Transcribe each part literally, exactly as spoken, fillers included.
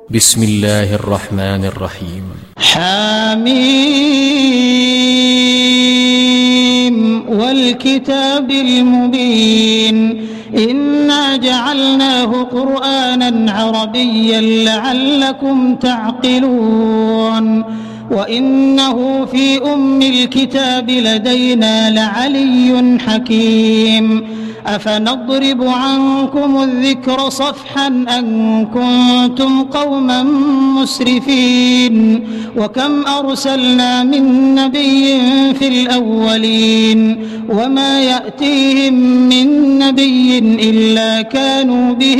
بسم الله الرحمن الرحيم. حميم والكتاب المبين إنا جعلناه قرآنا عربيا لعلكم تعقلون وإنه في أم الكتاب لدينا لعلي حكيم أفنضرب عنكم الذكر صفحا أن كنتم قوما مسرفين وكم أرسلنا من نبي في الأولين وما يأتيهم من نبي إلا كانوا به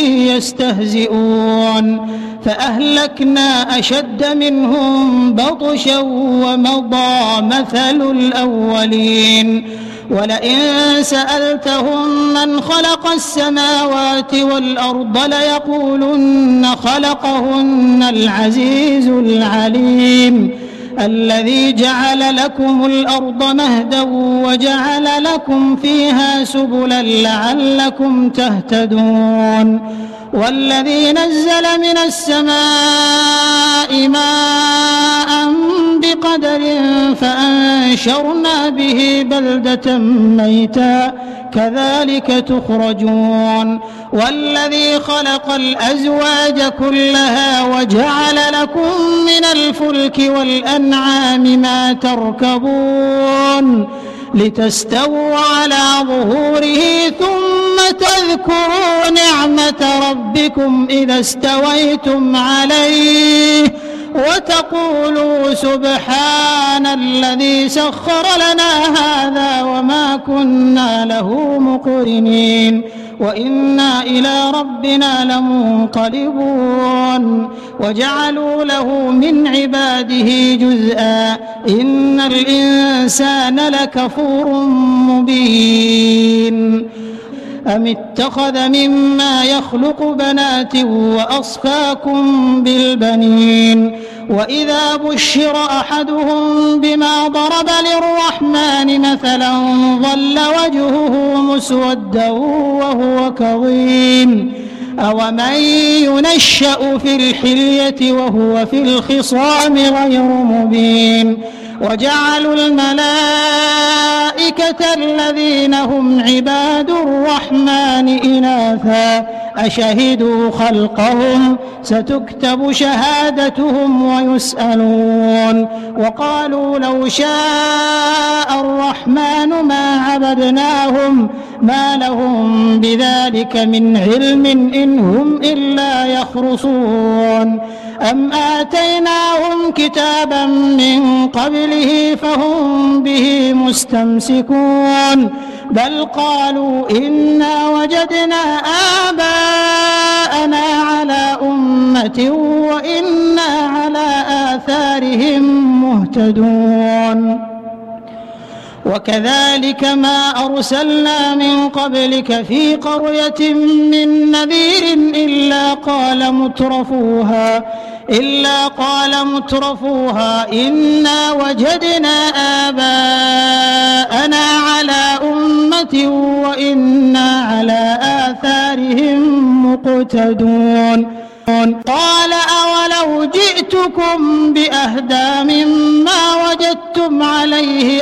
يستهزئون فأهلكنا أشد منهم بطشا ومضى مثل الأولين ولئن سألتهم من خلق السماوات والأرض ليقولن خلقهن العزيز العليم الذي جعل لكم الأرض مهدا وجعل لكم فيها سبلا لعلكم تهتدون والذي نزل من السماء ماء بقدر فأنشرنا به بلدة ميتا كذلك تخرجون والذي خلق الأزواج كلها وجعل لكم من الفلك والأنعام ما تركبون لتستووا على ظهوره ثم تذكروا نعمة ربكم إذا استويتم عليه وتقولوا سبحان الذي سخر لنا هذا وما كنا له مقرنين وإنا إلى ربنا لمنقلبون وجعلوا له من عباده جزءا إن الإنسان لكفور مبين أم اتخذ مما يخلق بنات وأصفاكم بالبنين وإذا بشر أحدهم بما ضرب للرحمن مثلا ظل وجهه مسودا وهو كظيم أومن ينشأ في الحلية وهو في الخصام غير مبين وجعلوا الملائكة الذين هم عباد الرحمن إناثا أشهدوا خلقهم ستكتب شهادتهم ويسألون وقالوا لو شاء الرحمن ما عبدناهم ما لهم بذلك من علم إن هم إلا يخرصون أم آتيناهم كتابا من قبله فهم به مستمسكون بل قالوا إنا وجدنا آباءنا على أمة وإنا على آثارهم مهتدون وكذلك ما أرسلنا من قبلك في قرية من نذير إلا قال مترفوها إلا قال مترفوها إنا وجدنا آباءنا على أمة وإنا على آثارهم مقتدون قال أولو جئتكم بأهدى مما وجدتم عليه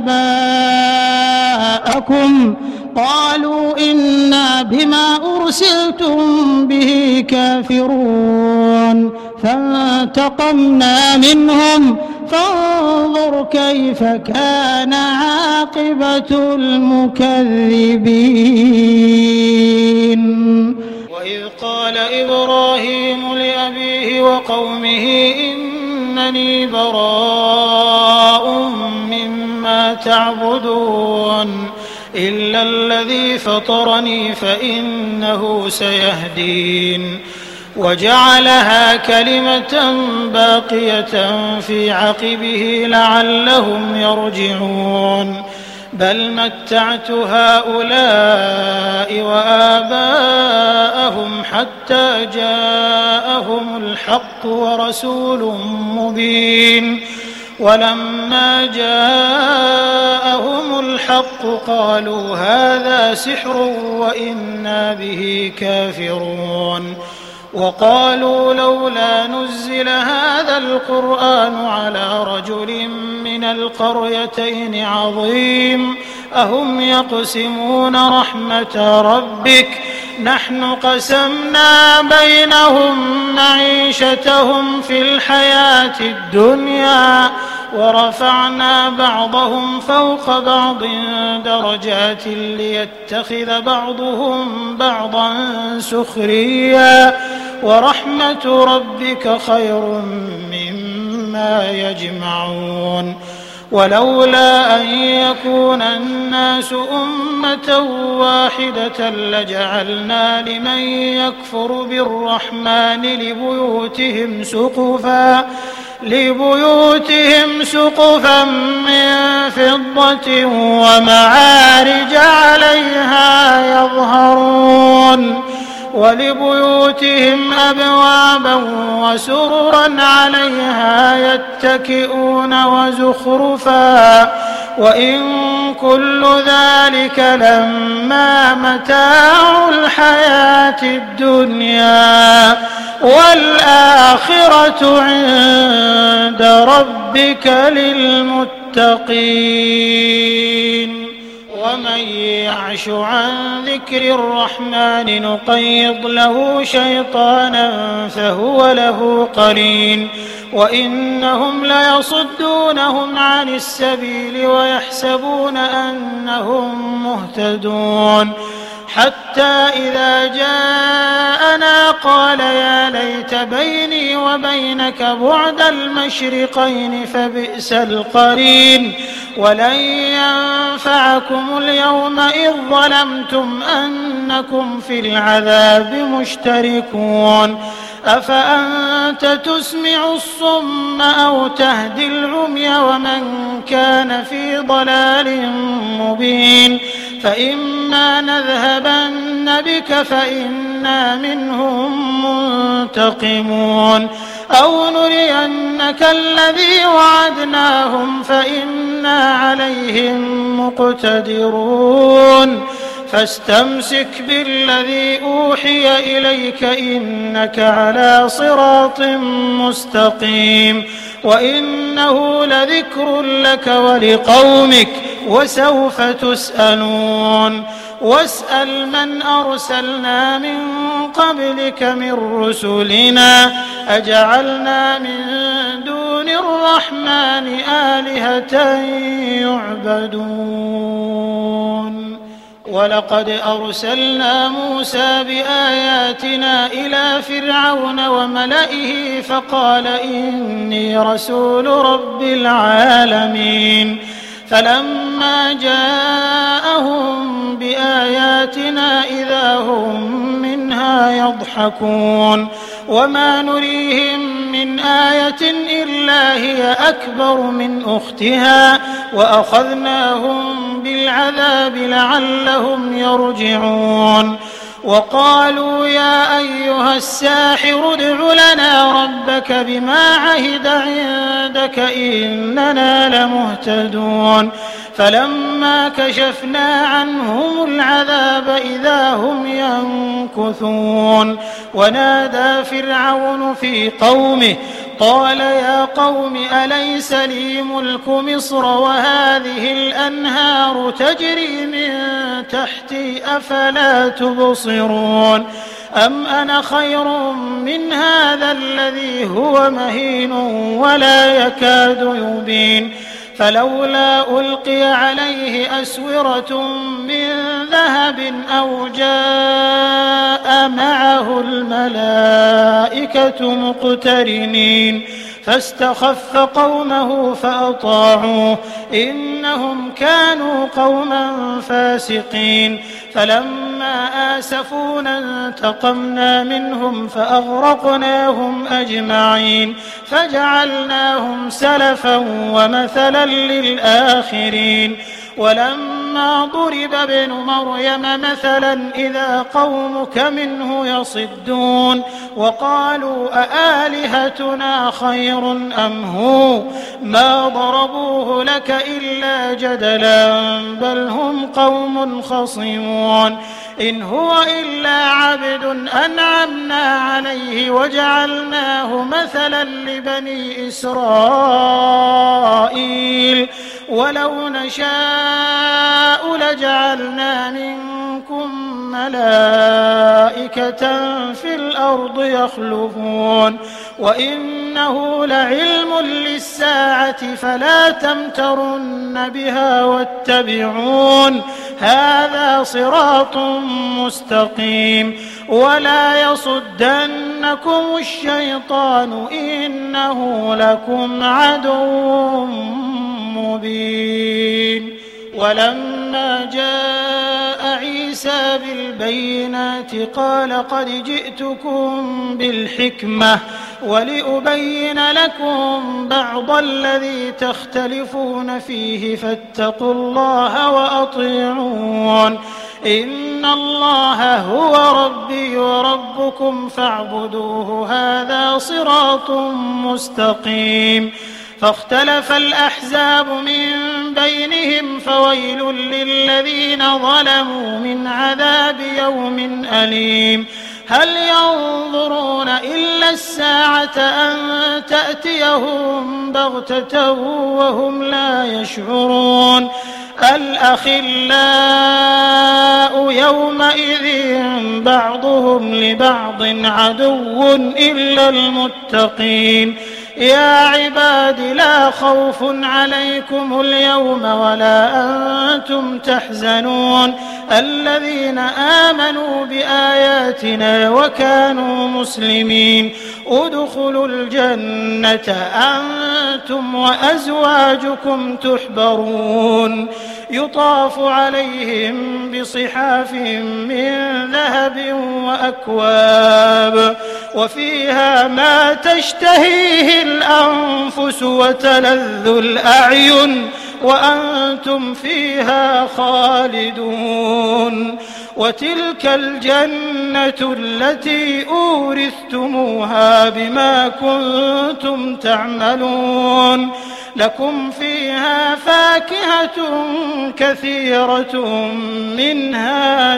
آباءكم قالوا إنا بما أرسلتم به كافرون فانتقمنا منهم فانظر كيف كان عاقبة المكذبين وإذ قال إبراهيم لأبيه وقومه إنني براء مما تعبدون إلا الذي فطرني فإنه سيهدين وجعلها كلمة باقية في عقبه لعلهم يرجعون بل متعت هؤلاء وآباءهم حتى جاءهم الحق ورسول مبين ولما جاءهم الحق قالوا هذا سحر وإنا به كافرون وقالوا لولا نزل هذا القرآن على رجل من القريتين عظيم أهم يقسمون رحمة ربك نحن قسمنا بينهم معيشتهم في الحياة الدنيا ورفعنا بعضهم فوق بعض درجات ليتخذ بعضهم بعضا سخريا ورحمة ربك خير مما يجمعون ولولا أن يكون الناس أمة واحدة لجعلنا لمن يكفر بالرحمن لبيوتهم سقفا لبيوتهم سقفا من فضة ومعارج عليها يظهرون ولبيوتهم أبوابا وسررا عليها يتكئون وزخرفا وإن كل ذلك لما متاع الحياة الدنيا والآخرة عند ربك للمتقين ومن يعش عن ذكر الرحمن نقيض له شيطانا فهو له قرين وإنهم ليصدونهم عن السبيل ويحسبون أنهم مهتدون حتى إذا جاءنا قال يا ليت بيني وبينك بعد المشرقين فبئس القرين ولن ينفعكم اليوم إذ ظلمتم أنكم في العذاب مشتركون أفأنت تسمع الصم أو تهدي العمي ومن كان في ضلال مبين فإما نذهبن بك فإنا منهم منتقمون أو نرينك الذي وعدناهم فإنا عليهم مقتدرون فاستمسك بالذي أوحي إليك إنك على صراط مستقيم وإنه لذكر لك ولقومك وسوف تسألون واسأل من أرسلنا من قبلك من رسلنا أجعلنا من دون الرحمن آلهة يعبدون ولقد أرسلنا موسى بآياتنا إلى فرعون وملئه فقال إني رسول رب العالمين فلما جاءهم بآياتنا إذا هم منها يضحكون وما نريهم من آية إلا هي أكبر من أختها وأخذناهم بالعذاب لعلهم يرجعون وقالوا يا أيها الساحر ادع لنا ربك بما عهد عندك إننا لمهتدون فلما كشفنا عنهم العذاب إذا هم ينكثون ونادى فرعون في قومه قال يا قوم أليس لي ملك مصر وهذه الأنهار تجري من تحتي أفلا تبصرون أم أنا خير من هذا الذي هو مهين ولا يكاد يبين فلولا ألقي عليه أسورة من ذهب أو جاء معه الملائكة مقترنين فاستخف قومه فأطاعوه إنهم كانوا قوما فاسقين فلما آسفونا انتقمنا منهم فأغرقناهم أجمعين فجعلناهم سلفا ومثلا للآخرين ولما ضرب ابن مريم مثلا إذا قومك منه يصدون وقالوا أآلهتنا خير أم هو ما ضربوه لك إلا جدلا بل هم قوم خصمون إن هو إلا عبد أنعمنا عليه وجعلناه مثلا لبني إسرائيل ولو نشاء لجعلنا منكم ملائكة في الأرض يخلفون وإنه لعلم للساعة فلا تمترن بها واتبعون هذا صراط مستقيم ولا يصدنكم الشيطان إنه لكم عدو مبين. ولما جاء عيسى بالبينات قال قد جئتكم بالحكمة ولأبين لكم بعض الذي تختلفون فيه فاتقوا الله وأطيعون إن الله هو ربي وربكم فاعبدوه هذا صراط مستقيم. فاختلف الأحزاب من بينهم فويل للذين ظلموا من عذاب يوم أليم. هل ينظرون إلا الساعة أن تأتيهم بغتة وهم لا يشعرون الأخلاء يومئذ بعضهم لبعض عدو إلا المتقين. يا عباد لا خوف عليكم اليوم ولا أنتم تحزنون الذين آمنوا بآياتنا وكانوا مسلمين ادخلوا الجنة أنتم وأزواجكم تحبرون يطاف عليهم بصحاف من ذهب وأكواب وفيها ما تشتهيه الأنفس وتلذ الأعين وأنتم فيها خالدون. وتلك الجنة التي أورثتموها بما كنتم تعملون لكم فيها فاكهة كثيرة منها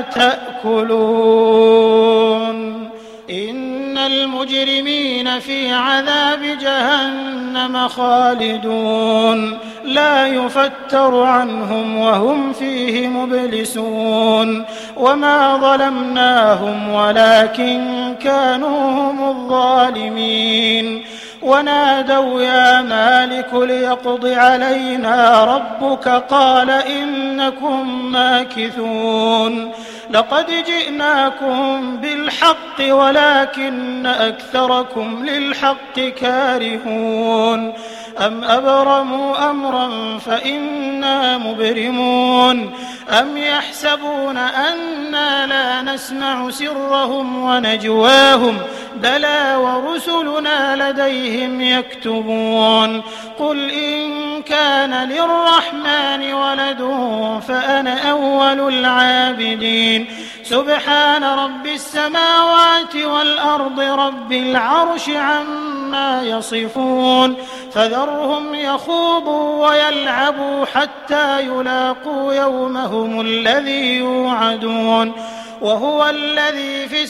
تأكلون. إن المجرمين في عذاب جهنم خالدون لا يفتر عنهم وهم فيه مبلسون. وما ظلمناهم ولكن كانوا هم الظالمين. ونادوا يا مالك ليقض علينا ربك قال إنكم ماكثون لقد جئناكم بالحق ولكن أكثركم للحق كارهون. أم أبرموا أمرا فإنا مبرمون أم يحسبون أنا لا نسمع سرهم ونجواهم بلى ورسلنا لديهم يكتبون. قل إن كان للرحمن ولد فأنا أول العابدين سبحان رب السماوات والأرض رب العرش عما يصفون فذرهم يخوضوا ويلعبوا حتى يلاقوا يومهم الذي يوعدون. وهو الذي في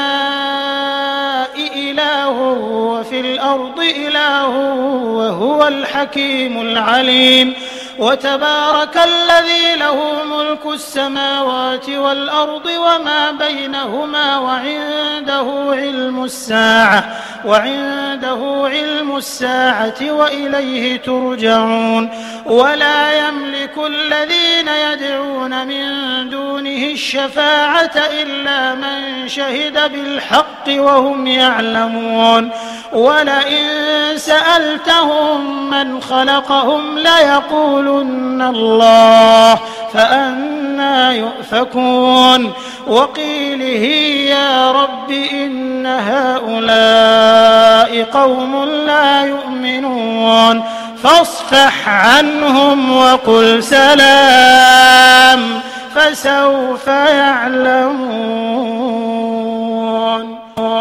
السماء إله وفي الأرض إله وهو الحكيم العليم. وتبارك الذي له ملك السماوات والأرض وما بينهما وعنده علم الساعة وعنده علم الساعة وإليه ترجعون. ولا يملك الذين يدعون من دونه الشفاعة إلا من شهد بالحق وهم يعلمون. ولئن سألتهم من خلقهم ليقولن الله فأنى يؤفكون. وقيله يا رب إن هؤلاء قوم لا يؤمنون فاصفح عنهم وقل سلام فسوف يعلمون.